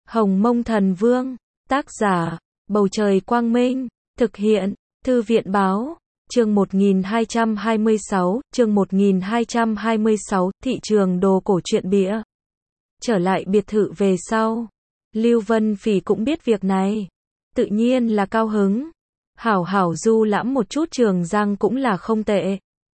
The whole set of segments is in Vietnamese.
Hồng Mông Thần Vương, tác giả, Bầu Trời Quang Minh, thực hiện, Thư viện Báo, chương 1226, thị trường đồ cổ truyện bìa. Trở lại biệt thự về sau, Lưu Vân Phỉ cũng biết việc này, tự nhiên là cao hứng. Hảo hảo du lãm một chút Trường Giang cũng là không tệ.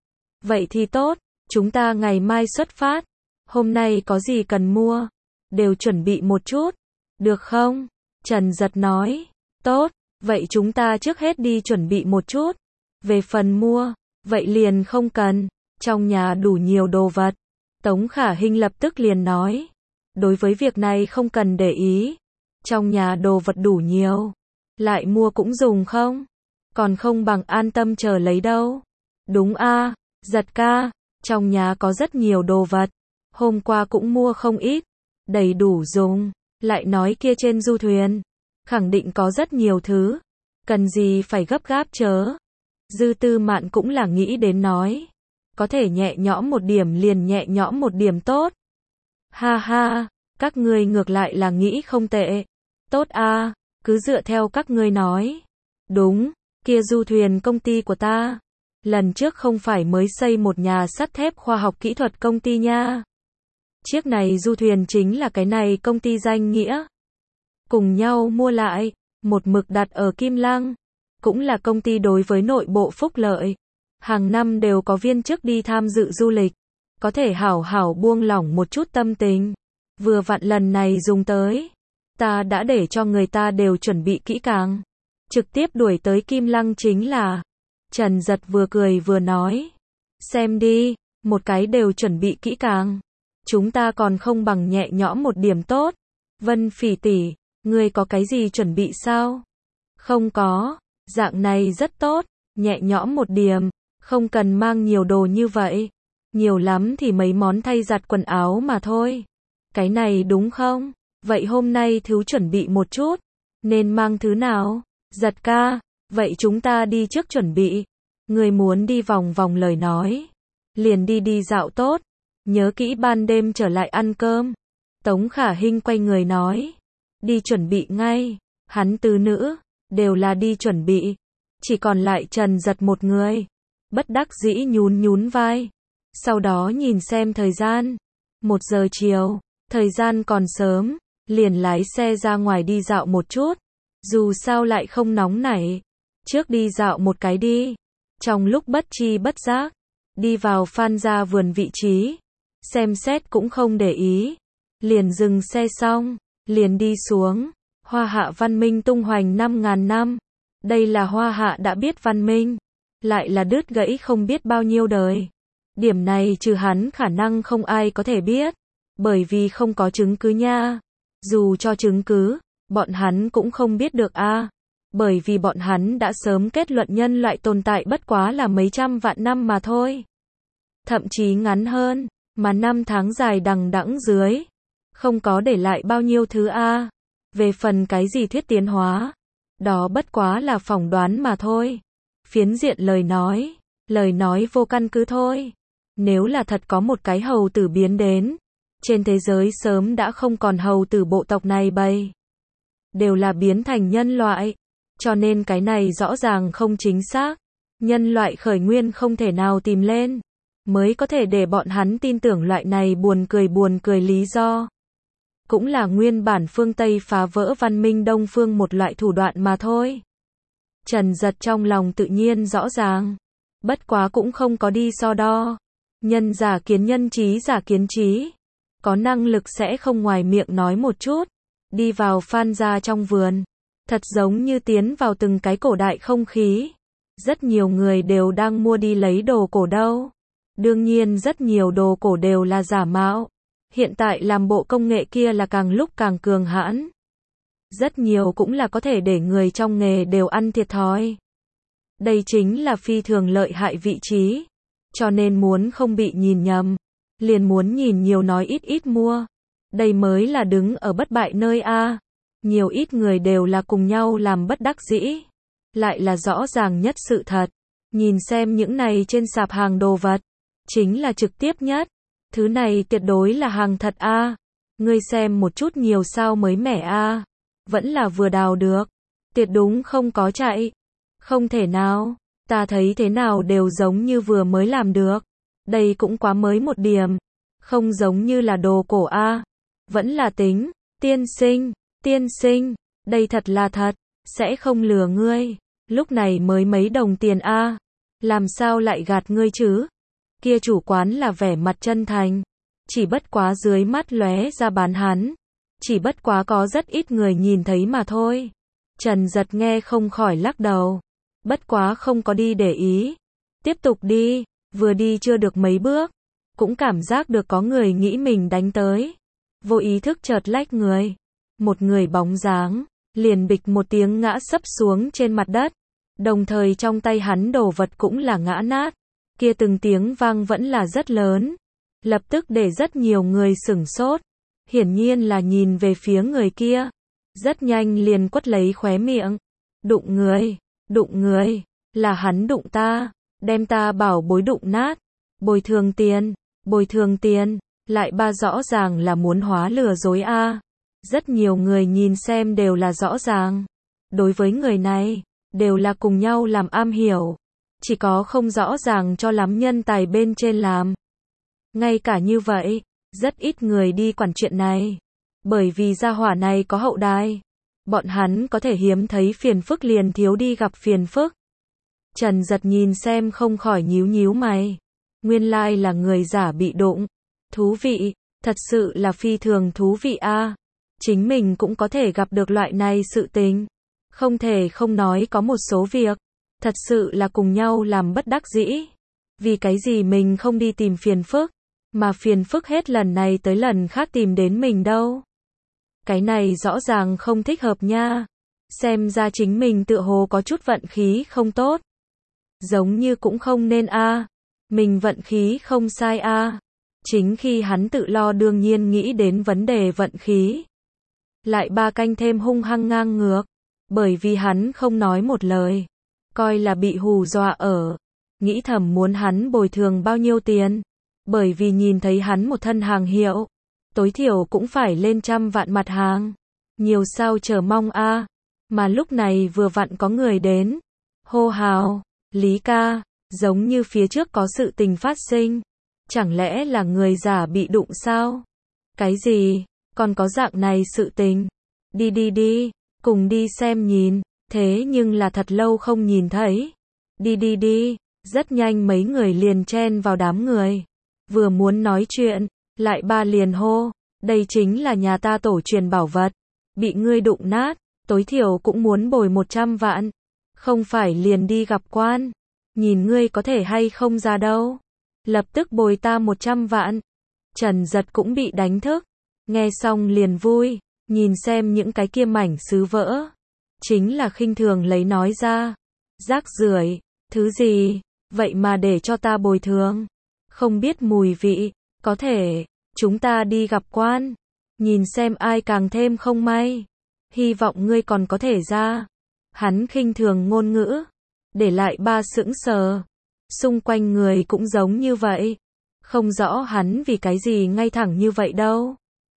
Vậy thì tốt, chúng ta ngày mai xuất phát. Hôm nay có gì cần mua, đều chuẩn bị một chút, được không? Trần Giật nói, tốt, vậy chúng ta trước hết đi chuẩn bị một chút. Về phần mua, vậy liền không cần, trong nhà đủ nhiều đồ vật. Tống Khả Hinh lập tức liền nói, đối với việc này không cần để ý, trong nhà đồ vật đủ nhiều, lại mua cũng dùng không? Còn không bằng an tâm chờ lấy đâu. Đúng a, Giật ca, trong nhà có rất nhiều đồ vật, hôm qua cũng mua không ít, đầy đủ dùng, lại nói kia trên du thuyền, khẳng định có rất nhiều thứ, cần gì phải gấp gáp chớ. Dư Tư Mạn cũng là nghĩ đến nói, có thể nhẹ nhõm một điểm liền nhẹ nhõm một điểm tốt. Ha ha, các ngươi ngược lại là nghĩ không tệ. Tốt a, cứ dựa theo các ngươi nói. Đúng, kia du thuyền công ty của ta, lần trước không phải mới xây một nhà sắt thép khoa học kỹ thuật công ty nha. Chiếc này du thuyền chính là cái này công ty danh nghĩa. Cùng nhau mua lại, một mực đặt ở Kim Lăng. Cũng là công ty đối với nội bộ phúc lợi. Hàng năm đều có viên chức đi tham dự du lịch. Có thể hảo hảo buông lỏng một chút tâm tình. Vừa vặn lần này dùng tới. Ta đã để cho người ta đều chuẩn bị kỹ càng. Trực tiếp đuổi tới Kim Lăng chính là. Trần Giật vừa cười vừa nói. Xem đi, một cái đều chuẩn bị kỹ càng. Chúng ta còn không bằng nhẹ nhõm một điểm tốt. Vân Phỉ tỷ, ngươi có cái gì chuẩn bị sao? Không có, dạng này rất tốt, nhẹ nhõm một điểm, không cần mang nhiều đồ như vậy. Nhiều lắm thì mấy món thay giặt quần áo mà thôi. Cái này đúng không? Vậy hôm nay thứ chuẩn bị một chút, nên mang thứ nào? Giật ca, vậy chúng ta đi trước chuẩn bị. Người muốn đi vòng vòng lời nói, liền đi dạo tốt. Nhớ kỹ ban đêm trở lại ăn cơm. Tống Khả Hinh quay người nói, đi chuẩn bị ngay. Hắn tứ nữ, đều là đi chuẩn bị. Chỉ còn lại Trần Giật một người. Bất đắc dĩ nhún vai. Sau đó nhìn xem thời gian. 1 giờ chiều, thời gian còn sớm, liền lái xe ra ngoài đi dạo một chút. Dù sao lại không nóng nảy. Trước đi dạo một cái đi. Trong lúc bất chi bất giác, đi vào Phan gia vườn vị trí. Xem xét cũng không để ý. Liền dừng xe xong, liền đi xuống. Hoa hạ văn minh tung hoành 5.000 năm. Đây là hoa hạ đã biết văn minh. Lại là đứt gãy không biết bao nhiêu đời. Điểm này trừ hắn khả năng không ai có thể biết. Bởi vì không có chứng cứ nha. Dù cho chứng cứ, bọn hắn cũng không biết được a. Bởi vì bọn hắn đã sớm kết luận nhân loại tồn tại bất quá là mấy trăm vạn năm mà thôi. Thậm chí ngắn hơn, mà năm tháng dài đằng đẵng dưới. Không có để lại bao nhiêu thứ a. Về phần cái gì thuyết tiến hóa, đó bất quá là phỏng đoán mà thôi. Phiến diện lời nói vô căn cứ thôi. Nếu là thật có một cái hầu tử biến đến, trên thế giới sớm đã không còn hầu tử bộ tộc này bầy. Đều là biến thành nhân loại. Cho nên cái này rõ ràng không chính xác. Nhân loại khởi nguyên không thể nào tìm lên, mới có thể để bọn hắn tin tưởng loại này buồn cười lý do. Cũng là nguyên bản phương Tây phá vỡ văn minh Đông phương một loại thủ đoạn mà thôi. Trần Giật trong lòng tự nhiên rõ ràng. Bất quá cũng không có đi so đo. Nhân giả kiến nhân, trí giả kiến trí. Có năng lực sẽ không ngoài miệng nói một chút. Đi vào Phan gia trong vườn. Thật giống như tiến vào từng cái cổ đại không khí. Rất nhiều người đều đang mua đi lấy đồ cổ đâu. Đương nhiên rất nhiều đồ cổ đều là giả mạo. Hiện tại làm bộ công nghệ kia là càng lúc càng cường hãn. Rất nhiều cũng là có thể để người trong nghề đều ăn thiệt thòi. Đây chính là phi thường lợi hại vị trí. Cho nên muốn không bị nhìn nhầm, liền muốn nhìn nhiều nói ít mua. Đây mới là đứng ở bất bại nơi a. Nhiều ít người đều là cùng nhau làm bất đắc dĩ. Lại là rõ ràng nhất sự thật. Nhìn xem những này trên sạp hàng đồ vật, chính là trực tiếp nhất. Thứ này tuyệt đối là hàng thật a. Ngươi xem một chút nhiều sao mới mẻ a. Vẫn là vừa đào được. Tuyệt đúng không có chạy. Không thể nào. Ta thấy thế nào đều giống như vừa mới làm được. Đây cũng quá mới một điểm. Không giống như là đồ cổ a. Vẫn là tính. Tiên sinh, đây thật là thật. Sẽ không lừa ngươi. Lúc này mới mấy đồng tiền a. Làm sao lại gạt ngươi chứ? Kia chủ quán là vẻ mặt chân thành. Chỉ bất quá dưới mắt lóe ra bán hắn. Chỉ bất quá có rất ít người nhìn thấy mà thôi. Trần Giật nghe không khỏi lắc đầu. Bất quá không có đi để ý. Tiếp tục đi, vừa đi chưa được mấy bước. Cũng cảm giác được có người nghĩ mình đánh tới. Vô ý thức chợt lách người. Một người bóng dáng, liền bịch một tiếng ngã sấp xuống trên mặt đất. Đồng thời trong tay hắn đồ vật cũng là ngã nát. Kia từng tiếng vang vẫn là rất lớn. Lập tức để rất nhiều người sửng sốt. Hiển nhiên là nhìn về phía người kia. Rất nhanh liền quất lấy khóe miệng. Đụng người, là hắn đụng ta, đem ta bảo bối đụng nát. Bồi thường tiền, lại ba rõ ràng là muốn hóa lừa dối a. Rất nhiều người nhìn xem đều là rõ ràng. Đối với người này, đều là cùng nhau làm am hiểu. Chỉ có không rõ ràng cho lắm nhân tài bên trên làm. Ngay cả như vậy, rất ít người đi quản chuyện này. Bởi vì gia hỏa này có hậu đài. Bọn hắn có thể hiếm thấy phiền phức liền thiếu đi gặp phiền phức. Trần Giật nhìn xem không khỏi nhíu mày. Nguyên lai là người giả bị đụng. Thú vị, thật sự là phi thường thú vị a. Chính mình cũng có thể gặp được loại này sự tình. Không thể không nói có một số việc. Thật sự là cùng nhau làm bất đắc dĩ. Vì cái gì mình không đi tìm phiền phức. Mà phiền phức hết lần này tới lần khác tìm đến mình đâu. Cái này rõ ràng không thích hợp nha. Xem ra chính mình tựa hồ có chút vận khí không tốt. Giống như cũng không nên a. Mình vận khí không sai a. Chính khi hắn tự lo đương nhiên nghĩ đến vấn đề vận khí. Lại ba canh thêm hung hăng ngang ngược. Bởi vì hắn không nói một lời. Coi là bị hù dọa ở. Nghĩ thầm muốn hắn bồi thường bao nhiêu tiền. Bởi vì nhìn thấy hắn một thân hàng hiệu. Tối thiểu cũng phải lên 100 vạn mặt hàng. Nhiều sao chờ mong a. Mà lúc này vừa vặn có người đến. Hô hào, Lý ca, giống như phía trước có sự tình phát sinh. Chẳng lẽ là người giả bị đụng sao? Cái gì? Còn có dạng này sự tình? Đi, cùng đi xem nhìn. Thế nhưng là thật lâu không nhìn thấy. Đi. Rất nhanh mấy người liền chen vào đám người. Vừa muốn nói chuyện, lại ba liền hô. Đây chính là nhà ta tổ truyền bảo vật. Bị ngươi đụng nát, tối thiểu cũng muốn bồi 100 vạn. Không phải liền đi gặp quan. Nhìn ngươi có thể hay không ra đâu. Lập tức bồi ta 100 vạn. Trần Giật cũng bị đánh thức. Nghe xong liền vui. Nhìn xem những cái kia mảnh sứ vỡ. Chính là khinh thường lấy nói ra. Rác rưởi, thứ gì, vậy mà để cho ta bồi thường. Không biết mùi vị, có thể, chúng ta đi gặp quan. Nhìn xem ai càng thêm không may. Hy vọng ngươi còn có thể ra. Hắn khinh thường ngôn ngữ. Để lại ba sững sờ. Xung quanh người cũng giống như vậy. Không rõ hắn vì cái gì ngay thẳng như vậy đâu.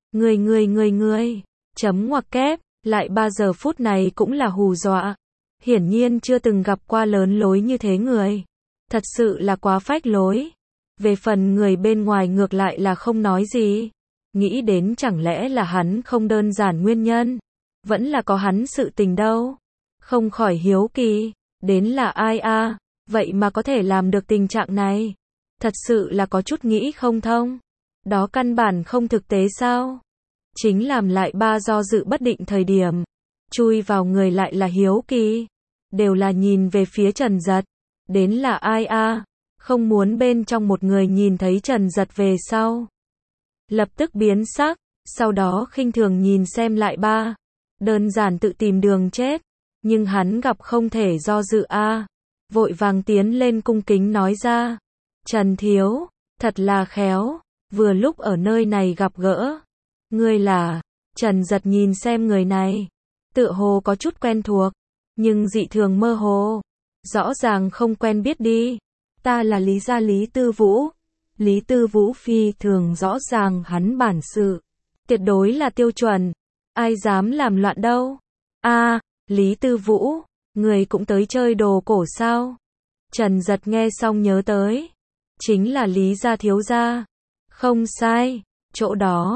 Ngươi. Chấm ngoặc kép. Lại 3 giờ phút này cũng là hù dọa. Hiển nhiên chưa từng gặp qua lớn lối như thế người. Thật sự là quá phách lối. Về phần người bên ngoài ngược lại là không nói gì. Nghĩ đến chẳng lẽ là hắn không đơn giản nguyên nhân. Vẫn là có hắn sự tình đâu. Không khỏi hiếu kỳ. Đến là ai a? Vậy mà có thể làm được tình trạng này. Thật sự là có chút nghĩ không thông. Đó căn bản không thực tế sao? Chính làm lại ba do dự bất định thời điểm. Chui vào người lại là hiếu kỳ. Đều là nhìn về phía Trần Giật. Đến là ai a? Không muốn bên trong một người nhìn thấy Trần Giật về sau. Lập tức biến sắc. Sau đó khinh thường nhìn xem lại ba. Đơn giản tự tìm đường chết. Nhưng hắn gặp không thể do dự a. Vội vàng tiến lên cung kính nói ra. Trần thiếu, thật là khéo. Vừa lúc ở nơi này gặp gỡ. Ngươi là, Trần Giật nhìn xem người này. Tựa hồ có chút quen thuộc. Nhưng dị thường mơ hồ. Rõ ràng không quen biết đi. Ta là Lý gia Lý Tư Vũ. Lý Tư Vũ phi thường rõ ràng hắn bản sự. Tuyệt đối là tiêu chuẩn. Ai dám làm loạn đâu. Lý Tư Vũ, người cũng tới chơi đồ cổ sao? Trần Giật nghe xong nhớ tới. Chính là Lý gia thiếu gia. Không sai, chỗ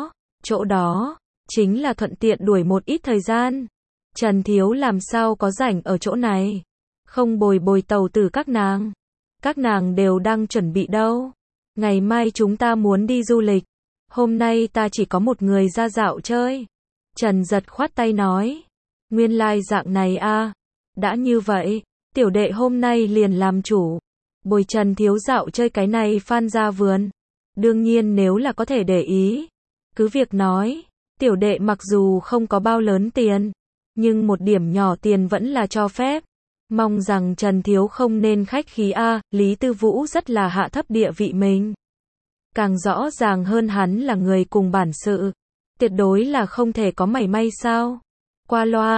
đó, chính là thuận tiện đuổi một ít thời gian. Trần Thiếu làm sao có rảnh ở chỗ này. Không bồi tàu tử các nàng. Các nàng đều đang chuẩn bị đâu. Ngày mai chúng ta muốn đi du lịch. Hôm nay ta chỉ có một người ra dạo chơi. Trần Giật khoát tay nói. Nguyên lai dạng này a. Đã như vậy, tiểu đệ hôm nay liền làm chủ. Bồi Trần Thiếu dạo chơi cái này Phan gia vườn. Đương nhiên nếu là có thể để ý. Cứ việc nói, tiểu đệ mặc dù không có bao lớn tiền. Nhưng một điểm nhỏ tiền vẫn là cho phép. Mong rằng Trần Thiếu không nên khách khí a. Lý Tư Vũ rất là hạ thấp địa vị mình. Càng rõ ràng hơn hắn là người cùng bản sự. Tuyệt đối là không thể có mảy may sao. Qua loa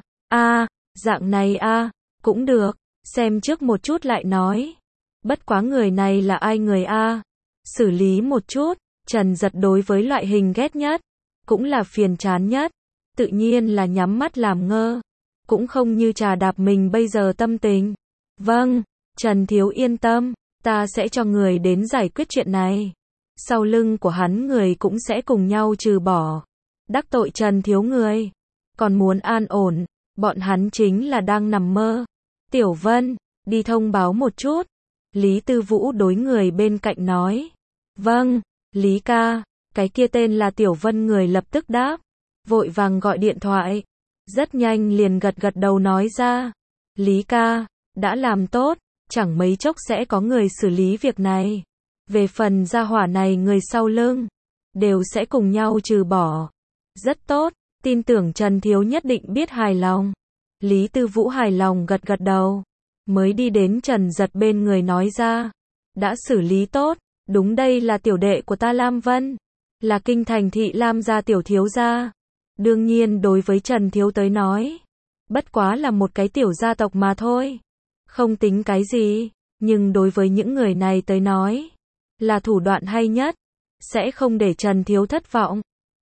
a. Dạng này a. Cũng được. Xem trước một chút lại nói. Bất quá người này là ai người a. Xử lý một chút. Trần Giật đối với loại hình ghét nhất. Cũng là phiền chán nhất. Tự nhiên là nhắm mắt làm ngơ. Cũng không như trà đạp mình bây giờ tâm tình. Vâng, Trần Thiếu yên tâm. Ta sẽ cho người đến giải quyết chuyện này. Sau lưng của hắn người cũng sẽ cùng nhau trừ bỏ. Đắc tội Trần Thiếu người. Còn muốn an ổn. Bọn hắn chính là đang nằm mơ. Tiểu Vân, đi thông báo một chút. Lý Tư Vũ đối người bên cạnh nói. Vâng, Lý ca. Cái kia tên là Tiểu Vân người lập tức đáp. Vội vàng gọi điện thoại. Rất nhanh liền gật đầu nói ra. Lý ca, đã làm tốt. Chẳng mấy chốc sẽ có người xử lý việc này. Về phần gia hỏa này người sau lưng. Đều sẽ cùng nhau trừ bỏ. Rất tốt, tin tưởng Trần Thiếu nhất định biết hài lòng. Lý Tư Vũ hài lòng gật đầu. Mới đi đến Trần Giật bên người nói ra. Đã xử lý tốt. Đúng đây là tiểu đệ của ta Lam Vân. Là kinh thành thị Lam gia tiểu thiếu gia. Đương nhiên đối với Trần Thiếu tới nói. Bất quá là một cái tiểu gia tộc mà thôi. Không tính cái gì. Nhưng đối với những người này tới nói. Là thủ đoạn hay nhất. Sẽ không để Trần Thiếu thất vọng.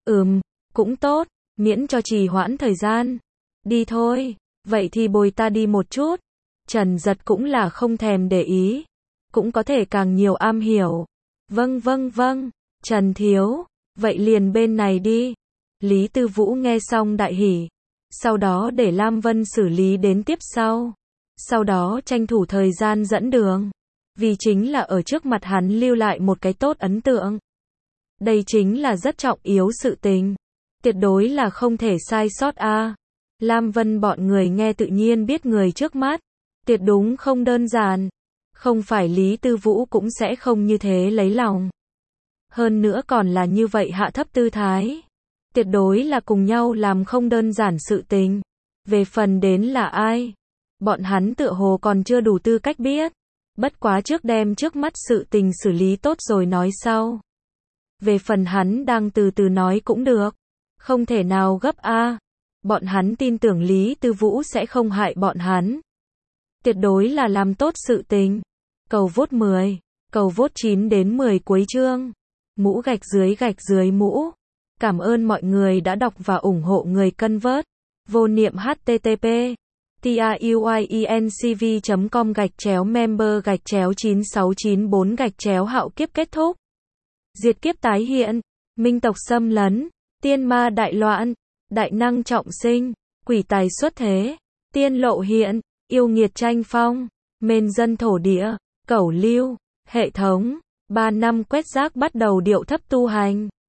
Cũng tốt. Miễn cho trì hoãn thời gian. Đi thôi. Vậy thì bồi ta đi một chút. Trần Giật cũng là không thèm để ý. Cũng có thể càng nhiều am hiểu. Vâng. Trần Thiếu. Vậy liền bên này đi. Lý Tư Vũ nghe xong đại hỉ. Sau đó để Lam Vân xử lý đến tiếp sau. Sau đó tranh thủ thời gian dẫn đường. Vì chính là ở trước mặt hắn lưu lại một cái tốt ấn tượng. Đây chính là rất trọng yếu sự tình. Tuyệt đối là không thể sai sót a. Lam Vân bọn người nghe tự nhiên biết người trước mắt. Tuyệt đúng không đơn giản. Không phải Lý Tư Vũ cũng sẽ không như thế lấy lòng. Hơn nữa còn là như vậy hạ thấp tư thái. Tuyệt đối là cùng nhau làm không đơn giản sự tình. Về phần đến là ai? Bọn hắn tựa hồ còn chưa đủ tư cách biết. Bất quá trước đem trước mắt sự tình xử lý tốt rồi nói sau. Về phần hắn đang từ từ nói cũng được. Không thể nào gấp a. Bọn hắn tin tưởng Lý Tư Vũ sẽ không hại bọn hắn. Tuyệt đối là làm tốt sự tình. Cầu vote 10, cầu vote 9 đến 10 cuối chương. Mũ gạch dưới mũ. Cảm ơn mọi người đã đọc và ủng hộ người cân vớt. Vô niệm http truyencv.com/member/9694 hạo kiếp kết thúc. Diệt kiếp tái hiện. Minh tộc xâm lấn. Tiên ma đại loạn. Đại năng trọng sinh. Quỷ tài xuất thế. Tiên lộ hiện. Yêu nghiệt tranh phong. Mên dân thổ địa. Cẩu lưu. Hệ thống. 3 năm quét rác bắt đầu điệu thấp tu hành.